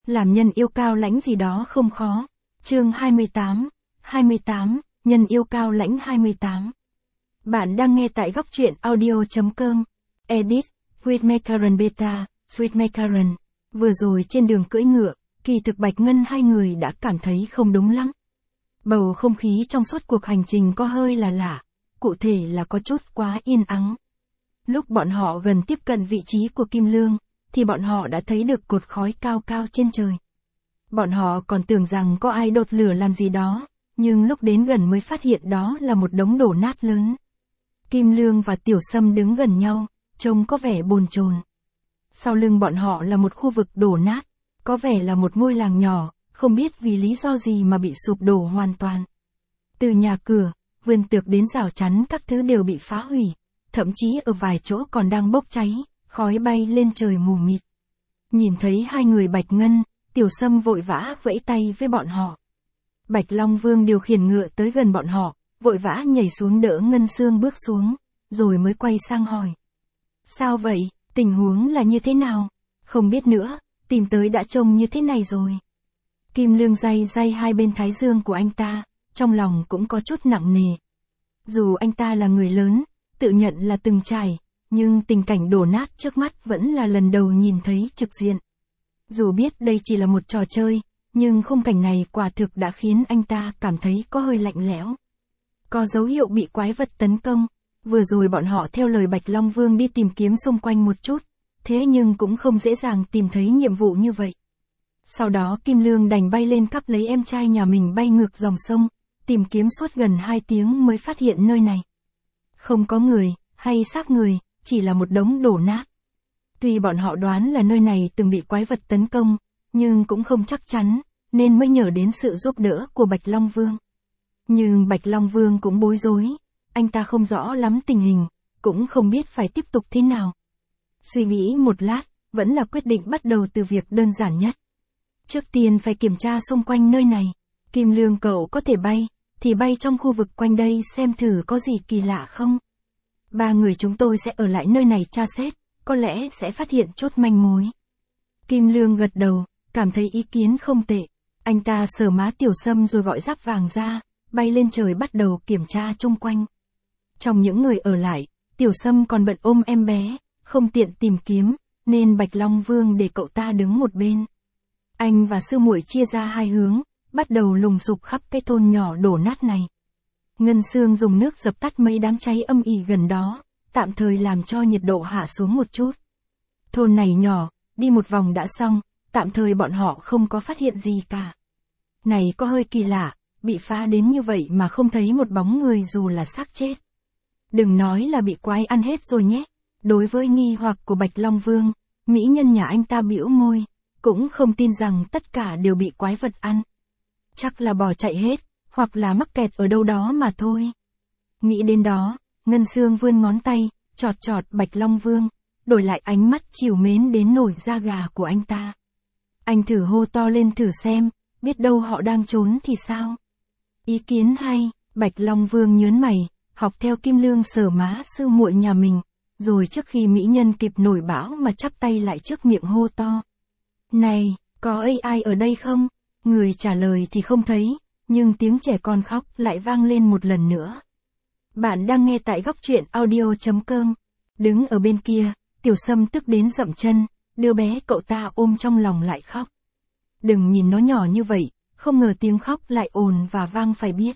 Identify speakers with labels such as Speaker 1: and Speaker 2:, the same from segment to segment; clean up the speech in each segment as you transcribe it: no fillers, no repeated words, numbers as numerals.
Speaker 1: Làm nhân yêu cao lãnh gì đó không khó. Chương 28, nhân yêu cao lãnh 28. Bạn đang nghe tại góc truyện audio.com. Edit, with Macaron Beta, Sweet Macaron. Vừa rồi trên đường cưỡi ngựa, Kỳ Thực Bạch Ngân hai người đã cảm thấy không đúng lắm. Bầu không khí trong suốt cuộc hành trình có hơi là lạ, cụ thể là có chút quá yên ắng. Lúc bọn họ gần tiếp cận vị trí của Kim Lương, thì bọn họ đã thấy được cột khói cao cao trên trời. Bọn họ còn tưởng rằng có ai đốt lửa làm gì đó, nhưng lúc đến gần mới phát hiện đó là một đống đổ nát lớn. Kim Lương và Tiểu Sâm đứng gần nhau, trông có vẻ bồn chồn. Sau lưng bọn họ là một khu vực đổ nát, có vẻ là một ngôi làng nhỏ, không biết vì lý do gì mà bị sụp đổ hoàn toàn. Từ nhà cửa, vườn tược đến rào chắn các thứ đều bị phá hủy, thậm chí ở vài chỗ còn đang bốc cháy, khói bay lên trời mù mịt. Nhìn thấy hai người Bạch Ngân, Tiểu Sâm vội vã vẫy tay với bọn họ. Bạch Long Vương điều khiển ngựa tới gần bọn họ, vội vã nhảy xuống đỡ Ngân Xương bước xuống, rồi mới quay sang hỏi. Sao vậy, tình huống là như thế nào? Không biết nữa, tìm tới đã trông như thế này rồi. Kim Lương day day hai bên thái dương của anh ta, trong lòng cũng có chút nặng nề. Dù anh ta là người lớn, tự nhận là từng trải, nhưng tình cảnh đổ nát trước mắt vẫn là lần đầu nhìn thấy trực diện. Dù biết đây chỉ là một trò chơi, nhưng khung cảnh này quả thực đã khiến anh ta cảm thấy có hơi lạnh lẽo. Có dấu hiệu bị quái vật tấn công, vừa rồi bọn họ theo lời Bạch Long Vương đi tìm kiếm xung quanh một chút, thế nhưng cũng không dễ dàng tìm thấy nhiệm vụ như vậy. Sau đó Kim Lương đành bay lên cắp lấy em trai nhà mình bay ngược dòng sông, tìm kiếm suốt gần 2 tiếng mới phát hiện nơi này. Không có người, hay xác người, chỉ là một đống đổ nát. Tuy bọn họ đoán là nơi này từng bị quái vật tấn công, nhưng cũng không chắc chắn, nên mới nhờ đến sự giúp đỡ của Bạch Long Vương. Nhưng Bạch Long Vương cũng bối rối, anh ta không rõ lắm tình hình, cũng không biết phải tiếp tục thế nào. Suy nghĩ một lát, vẫn là quyết định bắt đầu từ việc đơn giản nhất. Trước tiên phải kiểm tra xung quanh nơi này. Kim Lương cậu có thể bay, thì bay trong khu vực quanh đây xem thử có gì kỳ lạ không. 3 người chúng tôi sẽ ở lại nơi này tra xét, có lẽ sẽ phát hiện chút manh mối. Kim Lương gật đầu, cảm thấy ý kiến không tệ. Anh ta sờ má Tiểu Sâm rồi gọi Giáp Vàng ra, bay lên trời bắt đầu kiểm tra chung quanh. Trong những người ở lại, Tiểu Sâm còn bận ôm em bé, không tiện tìm kiếm, nên Bạch Long Vương để cậu ta đứng một bên. Anh và sư muội chia ra hai hướng, bắt đầu lùng sục khắp cái thôn nhỏ đổ nát này. Ngân Xương dùng nước dập tắt mấy đám cháy âm ỉ gần đó, tạm thời làm cho nhiệt độ hạ xuống một chút. Thôn này nhỏ, đi một vòng đã xong, tạm thời bọn họ không có phát hiện gì cả. Này có hơi kỳ lạ, bị phá đến như vậy mà không thấy một bóng người dù là xác chết. Đừng nói là bị quái ăn hết rồi nhé. Đối với nghi hoặc của Bạch Long Vương, mỹ nhân nhà anh ta bĩu môi, cũng không tin rằng tất cả đều bị quái vật ăn. Chắc là bỏ chạy hết, hoặc là mắc kẹt ở đâu đó mà thôi. Nghĩ đến đó, Ngân Xương vươn ngón tay, chọt chọt Bạch Long Vương, đổi lại ánh mắt trìu mến đến nổi da gà của anh ta. Anh thử hô to lên thử xem, biết đâu họ đang trốn thì sao? Ý kiến hay, Bạch Long Vương nhớn mày, học theo Kim Lương sờ má sư muội nhà mình, rồi trước khi mỹ nhân kịp nổi bão mà chắp tay lại trước miệng hô to. Này, có ai ở đây không? Người trả lời thì không thấy, nhưng tiếng trẻ con khóc lại vang lên một lần nữa. Bạn đang nghe tại góc truyện audio.com. Đứng ở bên kia, Tiểu Sâm tức đến dậm chân, đứa bé cậu ta ôm trong lòng lại khóc. Đừng nhìn nó nhỏ như vậy, không ngờ tiếng khóc lại ồn và vang phải biết.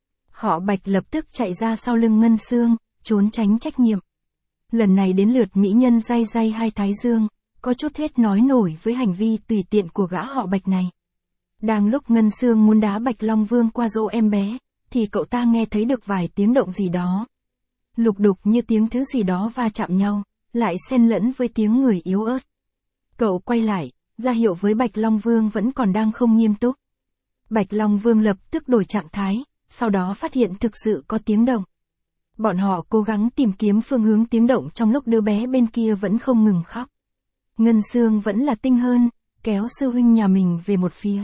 Speaker 1: Họ Bạch lập tức chạy ra sau lưng Ngân Xương, trốn tránh trách nhiệm. Lần này đến lượt mỹ nhân day day hai thái dương, có chút hết nói nổi với hành vi tùy tiện của gã họ Bạch này. Đang lúc Ngân Xương muốn đá Bạch Long Vương qua dỗ em bé, thì cậu ta nghe thấy được vài tiếng động gì đó. Lục đục như tiếng thứ gì đó va chạm nhau, lại xen lẫn với tiếng người yếu ớt. Cậu quay lại, ra hiệu với Bạch Long Vương vẫn còn đang không nghiêm túc. Bạch Long Vương lập tức đổi trạng thái, sau đó phát hiện thực sự có tiếng động. Bọn họ cố gắng tìm kiếm phương hướng tiếng động trong lúc đứa bé bên kia vẫn không ngừng khóc. Ngân Xương vẫn là tinh hơn, kéo sư huynh nhà mình về một phía.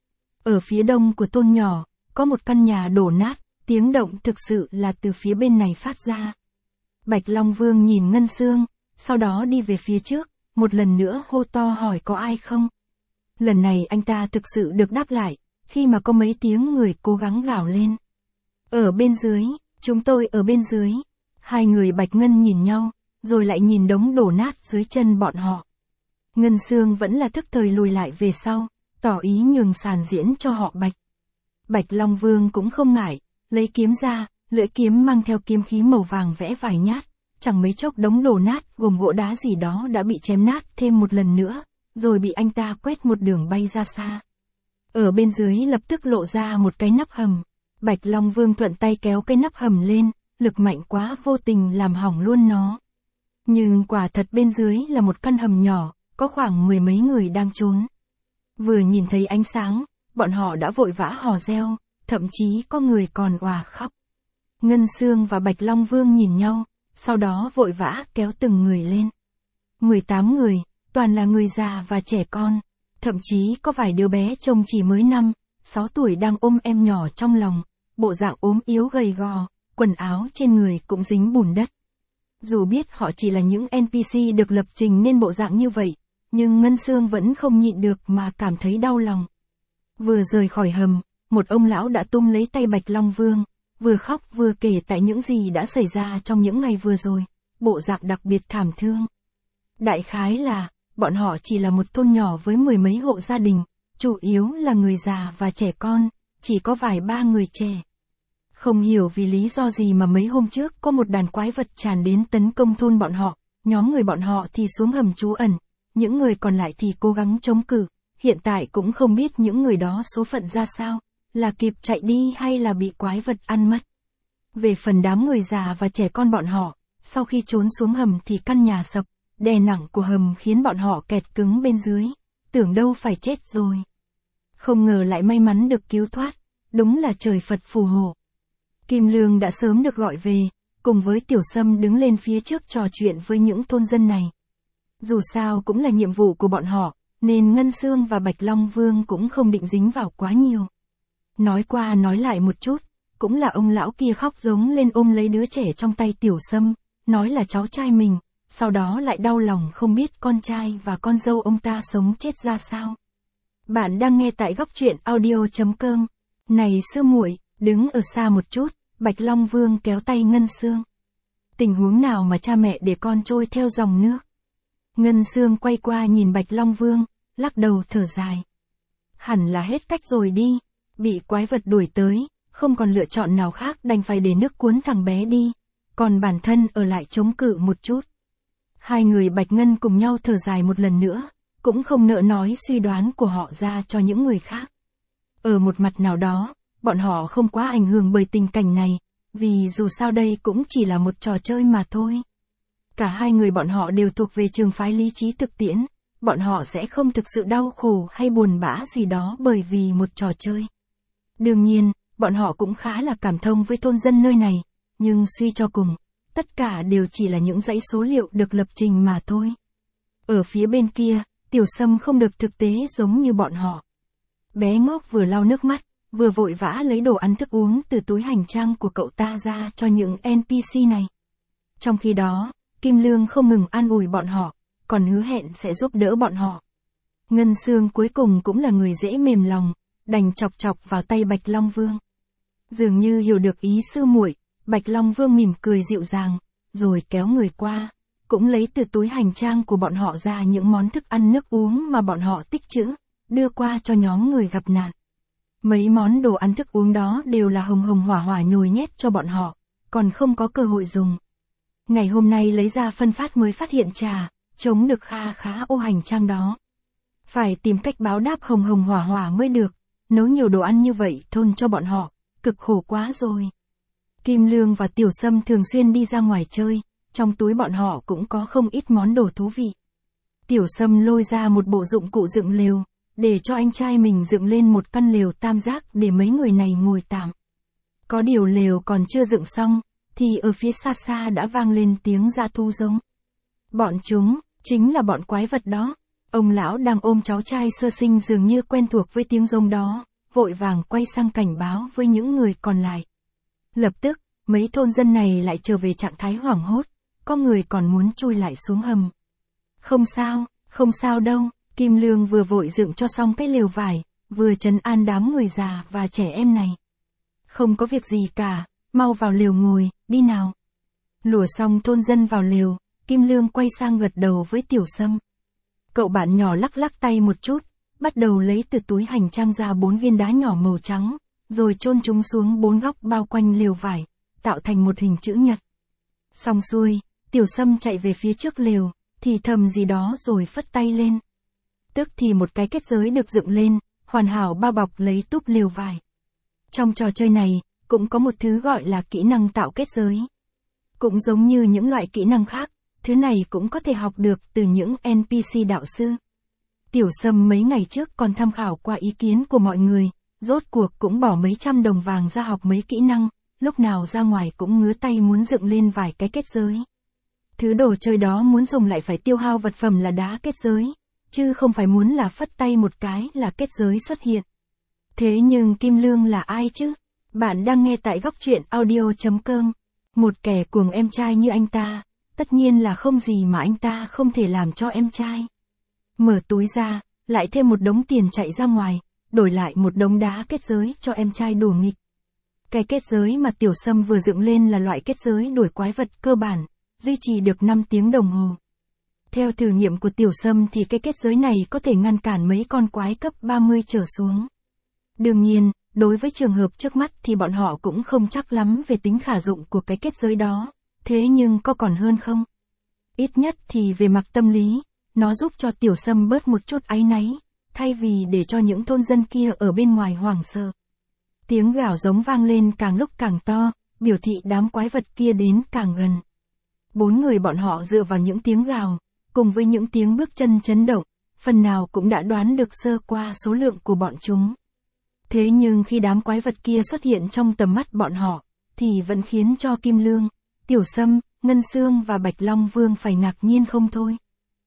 Speaker 1: Ở phía đông của thôn nhỏ, có một căn nhà đổ nát, tiếng động thực sự là từ phía bên này phát ra. Bạch Long Vương nhìn Ngân Xương, sau đó đi về phía trước, một lần nữa hô to hỏi có ai không. Lần này anh ta thực sự được đáp lại, khi mà có mấy tiếng người cố gắng gào lên. Ở bên dưới, chúng tôi ở bên dưới. Hai người Bạch Ngân nhìn nhau, rồi lại nhìn đống đổ nát dưới chân bọn họ. Ngân Xương vẫn là thức thời lùi lại về sau, tỏ ý nhường sàn diễn cho họ Bạch. Bạch Long Vương cũng không ngại, lấy kiếm ra, lưỡi kiếm mang theo kiếm khí màu vàng vẽ vài nhát, chẳng mấy chốc đống đổ nát gồm gỗ đá gì đó đã bị chém nát thêm một lần nữa, rồi bị anh ta quét một đường bay ra xa. Ở bên dưới lập tức lộ ra một cái nắp hầm. Bạch Long Vương thuận tay kéo cái nắp hầm lên, lực mạnh quá vô tình làm hỏng luôn nó. Nhưng quả thật bên dưới là một căn hầm nhỏ, có khoảng 10 mấy người đang trốn. Vừa nhìn thấy ánh sáng, bọn họ đã vội vã hò reo, thậm chí có người còn òa khóc. Ngân Xương và Bạch Long Vương nhìn nhau, sau đó vội vã kéo từng người lên. 18 người, toàn là người già và trẻ con, thậm chí có vài đứa bé trông chỉ mới 5, 6 tuổi đang ôm em nhỏ trong lòng, bộ dạng ốm yếu gầy gò, quần áo trên người cũng dính bùn đất. Dù biết họ chỉ là những NPC được lập trình nên bộ dạng như vậy, nhưng Ngân Xương vẫn không nhịn được mà cảm thấy đau lòng. Vừa rời khỏi hầm, một ông lão đã túm lấy tay Bạch Long Vương, vừa khóc vừa kể tại những gì đã xảy ra trong những ngày vừa rồi, bộ dạng đặc biệt thảm thương. Đại khái là, bọn họ chỉ là một thôn nhỏ với 10 mấy hộ gia đình, chủ yếu là người già và trẻ con, chỉ có vài ba người trẻ. Không hiểu vì lý do gì mà mấy hôm trước có một đàn quái vật tràn đến tấn công thôn bọn họ, nhóm người bọn họ thì xuống hầm trú ẩn, những người còn lại thì cố gắng chống cự, hiện tại cũng không biết những người đó số phận ra sao, là kịp chạy đi hay là bị quái vật ăn mất. Về phần đám người già và trẻ con bọn họ, sau khi trốn xuống hầm thì căn nhà sập, đè nặng của hầm khiến bọn họ kẹt cứng bên dưới, tưởng đâu phải chết rồi. Không ngờ lại may mắn được cứu thoát, đúng là trời Phật phù hộ. Kim Lương đã sớm được gọi về, cùng với Tiểu Sâm đứng lên phía trước trò chuyện với những thôn dân này. Dù sao cũng là nhiệm vụ của bọn họ, nên Ngân Xương và Bạch Long Vương cũng không định dính vào quá nhiều. Nói qua nói lại một chút, cũng là ông lão kia khóc giống lên ôm lấy đứa trẻ trong tay Tiểu Sâm, nói là cháu trai mình, sau đó lại đau lòng không biết con trai và con dâu ông ta sống chết ra sao. Bạn đang nghe tại góc truyện audio.com. Này sư muội, đứng ở xa một chút, Bạch Long Vương kéo tay Ngân Xương. Tình huống nào mà cha mẹ để con trôi theo dòng nước? Ngân Xương quay qua nhìn Bạch Long Vương, lắc đầu thở dài. Hẳn là hết cách rồi đi, bị quái vật đuổi tới, không còn lựa chọn nào khác đành phải để nước cuốn thằng bé đi, còn bản thân ở lại chống cự một chút. Hai người Bạch Ngân cùng nhau thở dài một lần nữa, cũng không nỡ nói suy đoán của họ ra cho những người khác. Ở một mặt nào đó, bọn họ không quá ảnh hưởng bởi tình cảnh này, vì dù sao đây cũng chỉ là một trò chơi mà thôi. Cả hai người bọn họ đều thuộc về trường phái lý trí thực tiễn, bọn họ sẽ không thực sự đau khổ hay buồn bã gì đó bởi vì một trò chơi. Đương nhiên, bọn họ cũng khá là cảm thông với thôn dân nơi này, nhưng suy cho cùng, tất cả đều chỉ là những dãy số liệu được lập trình mà thôi. Ở phía bên kia, Tiểu Sâm không được thực tế giống như bọn họ. Bé ngốc vừa lau nước mắt, vừa vội vã lấy đồ ăn thức uống từ túi hành trang của cậu ta ra cho những NPC này. Trong khi đó, Kim Lương không ngừng an ủi bọn họ, còn hứa hẹn sẽ giúp đỡ bọn họ. Ngân Xương cuối cùng cũng là người dễ mềm lòng, đành chọc chọc vào tay Bạch Long Vương. Dường như hiểu được ý sư muội, Bạch Long Vương mỉm cười dịu dàng, rồi kéo người qua, cũng lấy từ túi hành trang của bọn họ ra những món thức ăn nước uống mà bọn họ tích trữ, đưa qua cho nhóm người gặp nạn. Mấy món đồ ăn thức uống đó đều là hồng hồng hỏa hỏa nhồi nhét cho bọn họ, còn không có cơ hội dùng. Ngày hôm nay lấy ra phân phát mới phát hiện trà, chống được kha khá ô hành trang đó. Phải tìm cách báo đáp hồng hồng hỏa hỏa mới được, nấu nhiều đồ ăn như vậy thôn cho bọn họ, cực khổ quá rồi. Kim Lương và Tiểu Sâm thường xuyên đi ra ngoài chơi, trong túi bọn họ cũng có không ít món đồ thú vị. Tiểu Sâm lôi ra một bộ dụng cụ dựng lều, để cho anh trai mình dựng lên một căn lều tam giác để mấy người này ngồi tạm. Có điều lều còn chưa dựng xong, thì ở phía xa xa đã vang lên tiếng dã thú giống. Bọn chúng, chính là bọn quái vật đó. Ông lão đang ôm cháu trai sơ sinh dường như quen thuộc với tiếng giống đó, vội vàng quay sang cảnh báo với những người còn lại. Lập tức, mấy thôn dân này lại trở về trạng thái hoảng hốt, có người còn muốn chui lại xuống hầm. Không sao đâu, Kim Lương vừa vội dựng cho xong cái lều vải, vừa trấn an đám người già và trẻ em này. Không có việc gì cả, mau vào lều ngồi, đi nào. Lùa xong thôn dân vào lều, Kim Lương quay sang gật đầu với Tiểu Sâm. Cậu bạn nhỏ lắc lắc tay một chút, bắt đầu lấy từ túi hành trang ra 4 viên đá nhỏ màu trắng, rồi chôn chúng xuống 4 góc bao quanh lều vải, tạo thành một hình chữ nhật. Xong xuôi, Tiểu Sâm chạy về phía trước lều, thì thầm gì đó rồi phất tay lên. Tức thì một cái kết giới được dựng lên, hoàn hảo bao bọc lấy túp lều vải. Trong trò chơi này, cũng có một thứ gọi là kỹ năng tạo kết giới. Cũng giống như những loại kỹ năng khác, thứ này cũng có thể học được từ những NPC đạo sư. Tiểu Sâm mấy ngày trước còn tham khảo qua ý kiến của mọi người, rốt cuộc cũng bỏ mấy trăm đồng vàng ra học mấy kỹ năng, lúc nào ra ngoài cũng ngứa tay muốn dựng lên vài cái kết giới. Thứ đồ chơi đó muốn dùng lại phải tiêu hao vật phẩm là đá kết giới, chứ không phải muốn là phất tay một cái là kết giới xuất hiện. Thế nhưng Kim Lương là ai chứ? Bạn đang nghe tại góc truyện audio.com. Một kẻ cuồng em trai như anh ta, tất nhiên là không gì mà anh ta không thể làm cho em trai. Mở túi ra, lại thêm một đống tiền chạy ra ngoài, đổi lại một đống đá kết giới cho em trai đùa nghịch. Cái kết giới mà Tiểu Sâm vừa dựng lên là loại kết giới đuổi quái vật cơ bản, duy trì được 5 tiếng đồng hồ. Theo thử nghiệm của Tiểu Sâm thì cái kết giới này có thể ngăn cản mấy con quái cấp 30 trở xuống. Đương nhiên, đối với trường hợp trước mắt thì bọn họ cũng không chắc lắm về tính khả dụng của cái kết giới đó, thế nhưng có còn hơn không? Ít nhất thì về mặt tâm lý, nó giúp cho Tiểu Sâm bớt một chút áy náy, thay vì để cho những thôn dân kia ở bên ngoài hoảng sợ. Tiếng gào giống vang lên càng lúc càng to, biểu thị đám quái vật kia đến càng gần. 4 người bọn họ dựa vào những tiếng gào, cùng với những tiếng bước chân chấn động, phần nào cũng đã đoán được sơ qua số lượng của bọn chúng. Thế nhưng khi đám quái vật kia xuất hiện trong tầm mắt bọn họ, thì vẫn khiến cho Kim Lương, Tiểu Sâm, Ngân Xương và Bạch Long Vương phải ngạc nhiên không thôi.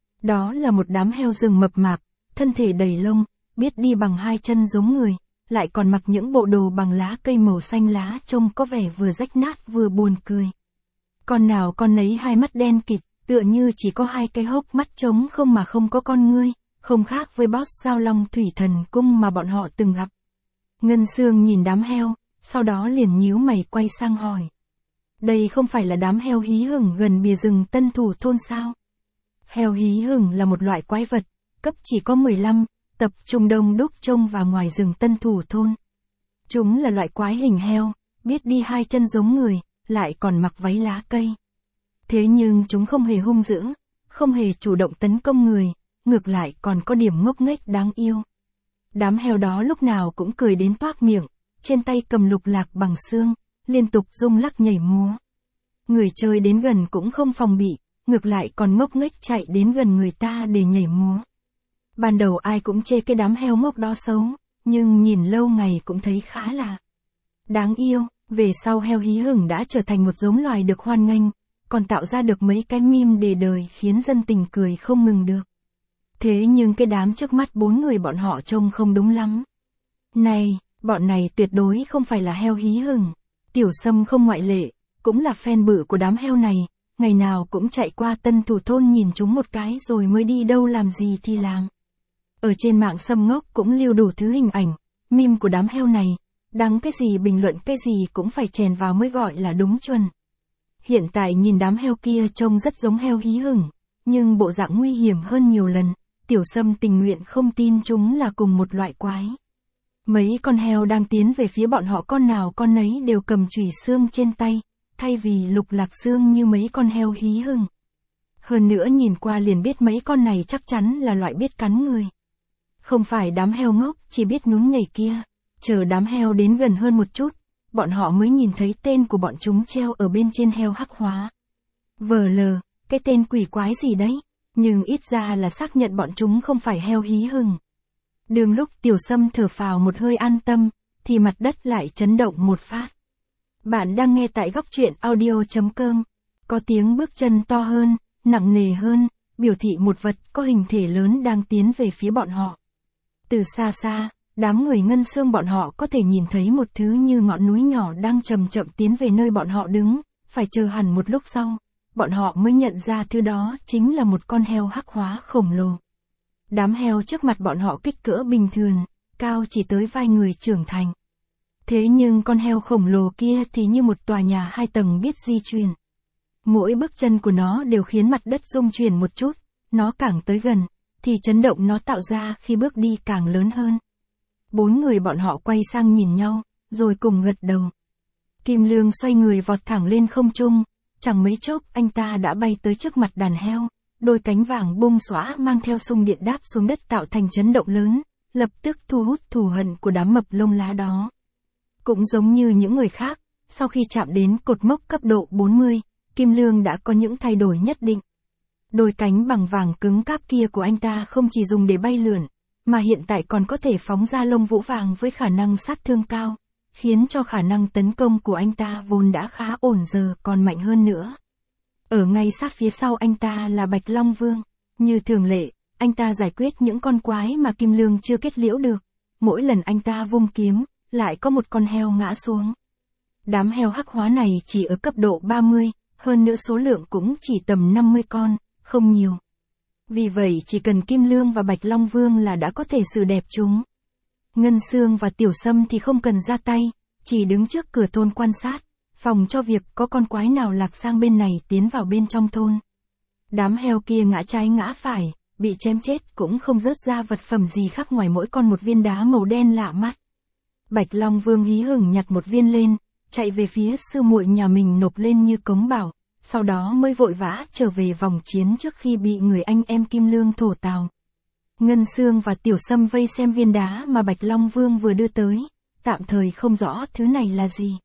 Speaker 1: Đó là một đám heo rừng mập mạp, thân thể đầy lông, biết đi bằng 2 chân giống người, lại còn mặc những bộ đồ bằng lá cây màu xanh lá trông có vẻ vừa rách nát vừa buồn cười. Con nào con nấy hai mắt đen kịt, tựa như chỉ có 2 cái hốc mắt trống không mà không có con ngươi, không khác với boss Giao Long Thủy Thần Cung mà bọn họ từng gặp. Ngân Xương nhìn đám heo, sau đó liền nhíu mày quay sang hỏi. Đây không phải là đám heo hí hửng gần bìa rừng Tân Thủ thôn sao? Heo hí hửng là một loại quái vật, cấp chỉ có 15, tập trung đông đúc trông vào ngoài rừng Tân Thủ thôn. Chúng là loại quái hình heo, biết đi 2 chân giống người, lại còn mặc váy lá cây. Thế nhưng chúng không hề hung dữ, không hề chủ động tấn công người, ngược lại còn có điểm ngốc nghếch đáng yêu. Đám heo đó lúc nào cũng cười đến toác miệng, trên tay cầm lục lạc bằng xương, liên tục rung lắc nhảy múa. Người chơi đến gần cũng không phòng bị, ngược lại còn ngốc nghếch chạy đến gần người ta để nhảy múa. Ban đầu ai cũng chê cái đám heo ngốc đó xấu, nhưng nhìn lâu ngày cũng thấy khá là đáng yêu. Về sau heo hí hửng đã trở thành một giống loài được hoan nghênh, còn tạo ra được mấy cái meme để đời khiến dân tình cười không ngừng được. Thế nhưng cái đám trước mắt 4 người bọn họ trông không đúng lắm. Này, bọn này tuyệt đối không phải là heo hí hửng. Tiểu Sâm không ngoại lệ, cũng là fan bự của đám heo này, ngày nào cũng chạy qua Tân Thủ thôn nhìn chúng một cái rồi mới đi đâu làm gì thì làm. Ở trên mạng Sâm ngốc cũng lưu đủ thứ hình ảnh, meme của đám heo này, đăng cái gì bình luận cái gì cũng phải chèn vào mới gọi là đúng chuẩn. Hiện tại nhìn đám heo kia trông rất giống heo hí hửng, nhưng bộ dạng nguy hiểm hơn nhiều lần, Tiểu Sâm tình nguyện không tin chúng là cùng một loại quái. Mấy con heo đang tiến về phía bọn họ con nào con nấy đều cầm chùy xương trên tay, thay vì lục lạc xương như mấy con heo hí hửng. Hơn nữa nhìn qua liền biết mấy con này chắc chắn là loại biết cắn người. Không phải đám heo ngốc chỉ biết nhún nhảy kia, chờ đám heo đến gần hơn một chút, bọn họ mới nhìn thấy tên của bọn chúng treo ở bên trên heo hắc hóa. VL, cái tên quỷ quái gì đấy, nhưng ít ra là xác nhận bọn chúng không phải heo hí hửng. Đường lúc Tiểu Sâm thở phào một hơi an tâm, thì mặt đất lại chấn động một phát. Bạn đang nghe tại góc truyện audio.com. Có tiếng bước chân to hơn, nặng nề hơn, biểu thị một vật có hình thể lớn đang tiến về phía bọn họ. Từ xa xa, đám người Ngân Xương bọn họ có thể nhìn thấy một thứ như ngọn núi nhỏ đang chậm chậm tiến về nơi bọn họ đứng, phải chờ hẳn một lúc sau, bọn họ mới nhận ra thứ đó chính là một con heo hắc hóa khổng lồ. Đám heo trước mặt bọn họ kích cỡ bình thường, cao chỉ tới vai người trưởng thành. Thế nhưng con heo khổng lồ kia thì như một tòa nhà 2 tầng biết di chuyển. Mỗi bước chân của nó đều khiến mặt đất rung chuyển một chút, nó càng tới gần, thì chấn động nó tạo ra khi bước đi càng lớn hơn. 4 người bọn họ quay sang nhìn nhau, rồi cùng gật đầu. Kim Lương xoay người vọt thẳng lên không trung, chẳng mấy chốc anh ta đã bay tới trước mặt đàn heo, đôi cánh vàng bung xõa mang theo xung điện đáp xuống đất tạo thành chấn động lớn, lập tức thu hút thù hận của đám mập lông lá đó. Cũng giống như những người khác, sau khi chạm đến cột mốc cấp độ 40, Kim Lương đã có những thay đổi nhất định. Đôi cánh bằng vàng cứng cáp kia của anh ta không chỉ dùng để bay lượn, mà hiện tại còn có thể phóng ra lông vũ vàng với khả năng sát thương cao, khiến cho khả năng tấn công của anh ta vốn đã khá ổn giờ còn mạnh hơn nữa. Ở ngay sát phía sau anh ta là Bạch Long Vương. Như thường lệ, anh ta giải quyết những con quái mà Kim Lương chưa kết liễu được. Mỗi lần anh ta vung kiếm, lại có một con heo ngã xuống. Đám heo hắc hóa này chỉ ở cấp độ 30, hơn nữa số lượng cũng chỉ tầm 50 con, không nhiều. Vì vậy chỉ cần Kim Lương và Bạch Long Vương là đã có thể xử đẹp chúng. Ngân Xương và Tiểu Sâm thì không cần ra tay, chỉ đứng trước cửa thôn quan sát, phòng cho việc có con quái nào lạc sang bên này tiến vào bên trong thôn. Đám heo kia ngã trái ngã phải, bị chém chết cũng không rớt ra vật phẩm gì khác ngoài mỗi con một viên đá màu đen lạ mắt. Bạch Long Vương hí hửng nhặt một viên lên, chạy về phía sư muội nhà mình nộp lên như cống bảo, sau đó mới vội vã trở về vòng chiến trước khi bị người anh em Kim Lương thổ tào. Ngân Xương và Tiểu Sâm vây xem viên đá mà Bạch Long Vương vừa đưa tới, tạm thời không rõ thứ này là gì.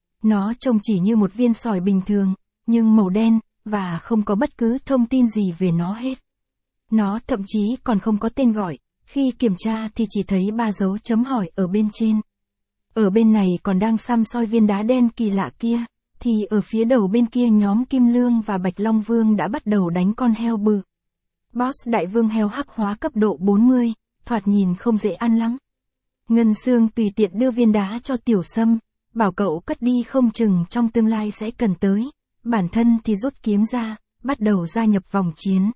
Speaker 1: Nó trông chỉ như một viên sỏi bình thường, nhưng màu đen, và không có bất cứ thông tin gì về nó hết. Nó thậm chí còn không có tên gọi, khi kiểm tra thì chỉ thấy 3 dấu chấm hỏi ở bên trên. Ở bên này còn đang săm soi viên đá đen kỳ lạ kia, thì ở phía đầu bên kia nhóm Kim Lương và Bạch Long Vương đã bắt đầu đánh con heo bự. Boss đại vương heo hắc hóa cấp độ 40, thoạt nhìn không dễ ăn lắm. Ngân Xương tùy tiện đưa viên đá cho Tiểu Sâm, bảo cậu cất đi không chừng trong tương lai sẽ cần tới, bản thân thì rút kiếm ra, bắt đầu gia nhập vòng chiến.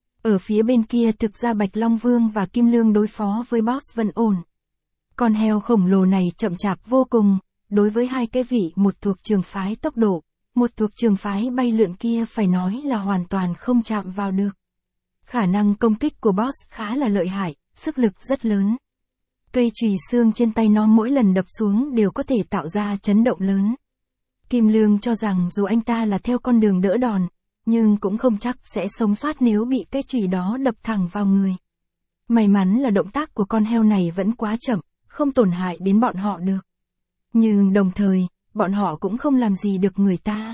Speaker 1: Ở phía bên kia thực ra Bạch Long Vương và Kim Lương đối phó với boss vẫn ổn. Con heo khổng lồ này chậm chạp vô cùng, đối với hai cái vị một thuộc trường phái tốc độ, một thuộc trường phái bay lượn kia phải nói là hoàn toàn không chạm vào được. Khả năng công kích của boss khá là lợi hại, sức lực rất lớn. Cây chùy xương trên tay nó mỗi lần đập xuống đều có thể tạo ra chấn động lớn. Kim Lương cho rằng dù anh ta là theo con đường đỡ đòn, nhưng cũng không chắc sẽ sống sót nếu bị cái chùy đó đập thẳng vào người. May mắn là động tác của con heo này vẫn quá chậm, không tổn hại đến bọn họ được. Nhưng đồng thời, bọn họ cũng không làm gì được người ta.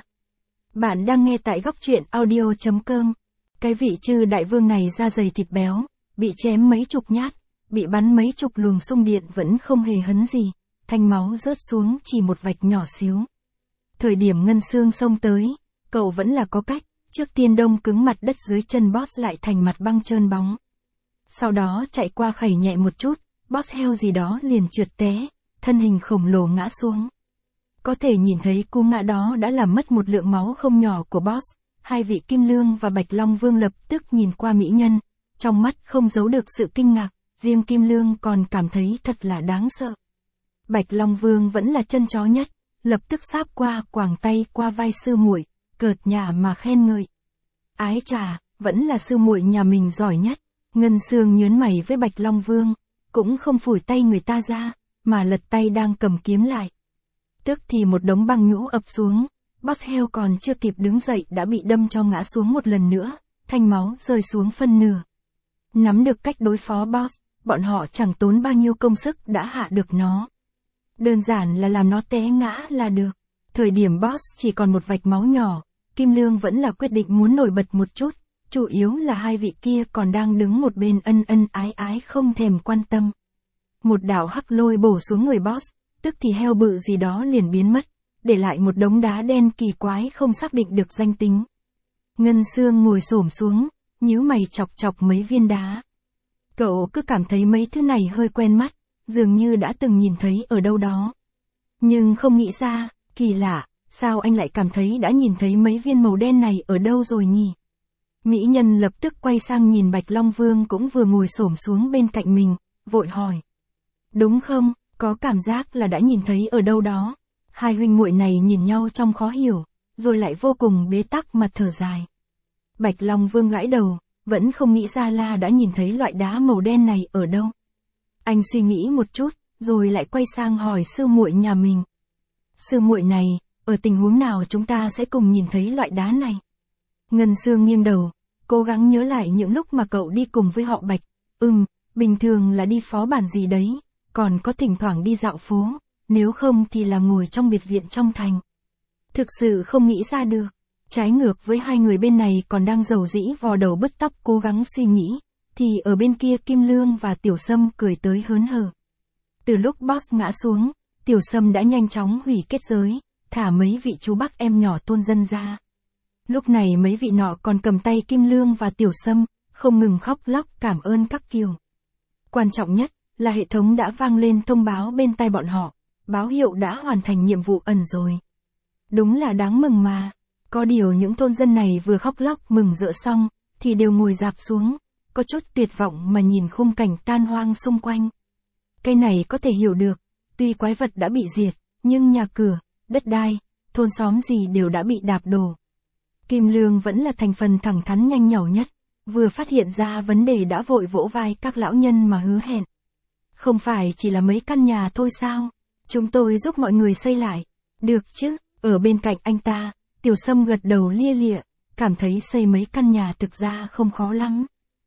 Speaker 1: Bạn đang nghe tại góc truyện audio.com. Cái vị chư đại vương này da dày thịt béo, bị chém mấy chục nhát, bị bắn mấy chục luồng xung điện vẫn không hề hấn gì, thanh máu rớt xuống chỉ một vạch nhỏ xíu. Thời điểm Ngân Xương xông tới, cậu vẫn là có cách, trước tiên đông cứng mặt đất dưới chân boss lại thành mặt băng trơn bóng. Sau đó chạy qua khẩy nhẹ một chút, boss heo gì đó liền trượt té, thân hình khổng lồ ngã xuống. Có thể nhìn thấy cú ngã đó đã làm mất một lượng máu không nhỏ của boss. Hai vị Kim Lương và Bạch Long Vương lập tức nhìn qua mỹ nhân, trong mắt không giấu được sự kinh ngạc, riêng Kim Lương còn cảm thấy thật là đáng sợ. Bạch Long Vương vẫn là chân chó nhất, lập tức sáp qua quàng tay qua vai sư muội, cợt nhả mà khen ngợi. Ái chà, vẫn là sư muội nhà mình giỏi nhất. Ngân Xương nhớn mày với Bạch Long Vương, cũng không phủi tay người ta ra, mà lật tay đang cầm kiếm lại. Tức thì một đống băng nhũ ập xuống. Boss heo còn chưa kịp đứng dậy đã bị đâm cho ngã xuống một lần nữa, thanh máu rơi xuống phân nửa. Nắm được cách đối phó boss, bọn họ chẳng tốn bao nhiêu công sức đã hạ được nó. Đơn giản là làm nó té ngã là được. Thời điểm boss chỉ còn một vạch máu nhỏ, Kim Lương vẫn là quyết định muốn nổi bật một chút, chủ yếu là hai vị kia còn đang đứng một bên ân ân ái ái không thèm quan tâm. Một đạo hắc lôi bổ xuống người boss, tức thì heo bự gì đó liền biến mất, để lại một đống đá đen kỳ quái không xác định được danh tính. Ngân Xương ngồi xổm xuống, nhíu mày chọc chọc mấy viên đá. Cậu cứ cảm thấy mấy thứ này hơi quen mắt, dường như đã từng nhìn thấy ở đâu đó. Nhưng không nghĩ ra, kỳ lạ, sao anh lại cảm thấy đã nhìn thấy mấy viên màu đen này ở đâu rồi nhỉ? Mỹ nhân lập tức quay sang nhìn Bạch Long Vương cũng vừa ngồi xổm xuống bên cạnh mình, vội hỏi. Đúng không, có cảm giác là đã nhìn thấy ở đâu đó. Hai huynh muội này nhìn nhau trong khó hiểu, rồi lại vô cùng bế tắc mà thở dài. Bạch Long Vương gãi đầu, vẫn không nghĩ ra là đã nhìn thấy loại đá màu đen này ở đâu. Anh suy nghĩ một chút, rồi lại quay sang hỏi sư muội nhà mình. Sư muội này, ở tình huống nào chúng ta sẽ cùng nhìn thấy loại đá này? Ngân Sương nghiêng đầu, cố gắng nhớ lại những lúc mà cậu đi cùng với họ Bạch. Bình thường là đi phó bản gì đấy, còn có thỉnh thoảng đi dạo phố, nếu không thì là ngồi trong biệt viện trong thành. Thực sự không nghĩ ra được. Trái ngược với hai người bên này còn đang rầu rĩ vò đầu bứt tóc cố gắng suy nghĩ, thì ở bên kia Kim Lương và Tiểu Sâm cười tới hớn hở. Từ lúc boss ngã xuống, Tiểu Sâm đã nhanh chóng hủy kết giới, thả mấy vị chú bác em nhỏ tôn dân ra. Lúc này mấy vị nọ còn cầm tay Kim Lương và Tiểu Sâm, không ngừng khóc lóc cảm ơn các kiều. Quan trọng nhất là hệ thống đã vang lên thông báo bên tai bọn họ, báo hiệu đã hoàn thành nhiệm vụ ẩn rồi. Đúng là đáng mừng mà. Có điều những thôn dân này vừa khóc lóc mừng rỡ xong, thì đều ngồi rạp xuống, có chút tuyệt vọng mà nhìn khung cảnh tan hoang xung quanh. Cái này có thể hiểu được, tuy quái vật đã bị diệt, nhưng nhà cửa, đất đai, thôn xóm gì đều đã bị đạp đổ. Kim Lương vẫn là thành phần thẳng thắn nhanh nhảu nhất, vừa phát hiện ra vấn đề đã vội vỗ vai các lão nhân mà hứa hẹn. Không phải chỉ là mấy căn nhà thôi sao? Chúng tôi giúp mọi người xây lại. Được chứ, ở bên cạnh anh ta, Tiểu Sâm gật đầu lia lịa, cảm thấy xây mấy căn nhà thực ra không khó lắm.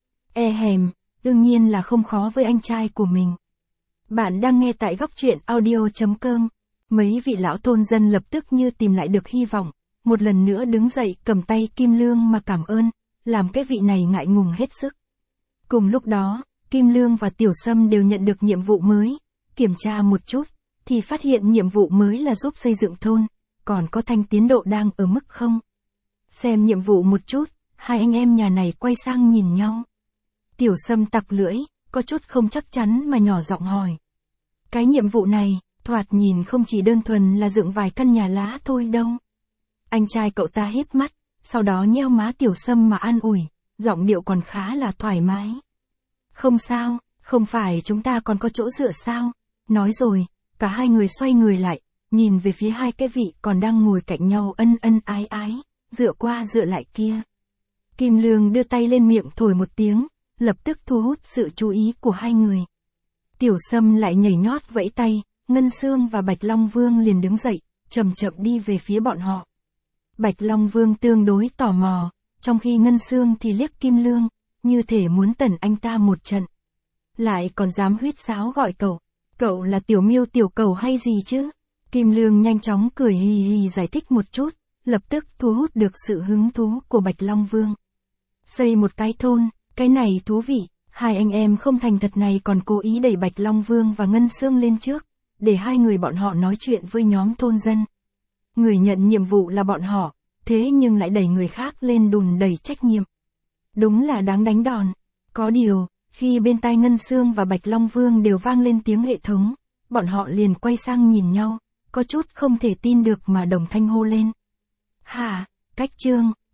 Speaker 1: Đương nhiên là không khó với anh trai của mình. Bạn đang nghe tại góc truyện audio.com. Mấy vị lão thôn dân lập tức như tìm lại được hy vọng, một lần nữa đứng dậy cầm tay Kim Lương mà cảm ơn, làm cái vị này ngại ngùng hết sức. Cùng lúc đó, Kim Lương và Tiểu Sâm đều nhận được nhiệm vụ mới, kiểm tra một chút, thì phát hiện nhiệm vụ mới là giúp xây dựng thôn, còn có thanh tiến độ đang ở mức không. Xem nhiệm vụ một chút, hai anh em nhà này quay sang nhìn nhau. Tiểu Sâm tặc lưỡi, có chút không chắc chắn mà nhỏ giọng hỏi. Cái nhiệm vụ này, thoạt nhìn không chỉ đơn thuần là dựng vài căn nhà lá thôi đâu. Anh trai cậu ta híp mắt, sau đó nheo má Tiểu Sâm mà an ủi, giọng điệu còn khá là thoải mái. Không sao, không phải chúng ta còn có chỗ dựa sao? Nói rồi, cả hai người xoay người lại, nhìn về phía hai cái vị còn đang ngồi cạnh nhau ân ân ái ái, dựa qua dựa lại kia. Kim Lương đưa tay lên miệng thổi một tiếng, lập tức thu hút sự chú ý của hai người. Tiểu Sâm lại nhảy nhót vẫy tay, Ngân Sương và Bạch Long Vương liền đứng dậy, chậm chậm đi về phía bọn họ. Bạch Long Vương tương đối tò mò, trong khi Ngân Sương thì liếc Kim Lương, như thể muốn tẩn anh ta một trận. Lại còn dám huýt sáo gọi cậu là Tiểu Miêu Tiểu Cầu hay gì chứ? Kim Lương nhanh chóng cười hì hì giải thích một chút, lập tức thu hút được sự hứng thú của Bạch Long Vương. Xây một cái thôn, cái này thú vị, hai anh em không thành thật này còn cố ý đẩy Bạch Long Vương và Ngân Sương lên trước, để hai người bọn họ nói chuyện với nhóm thôn dân. Người nhận nhiệm vụ là bọn họ, thế nhưng lại đẩy người khác lên đùn đẩy trách nhiệm. Đúng là đáng đánh đòn. Có điều, khi bên tai Ngân Sương và Bạch Long Vương đều vang lên tiếng hệ thống, bọn họ liền quay sang nhìn nhau, có chút không thể tin được mà đồng thanh hô lên. Hả, cách chương,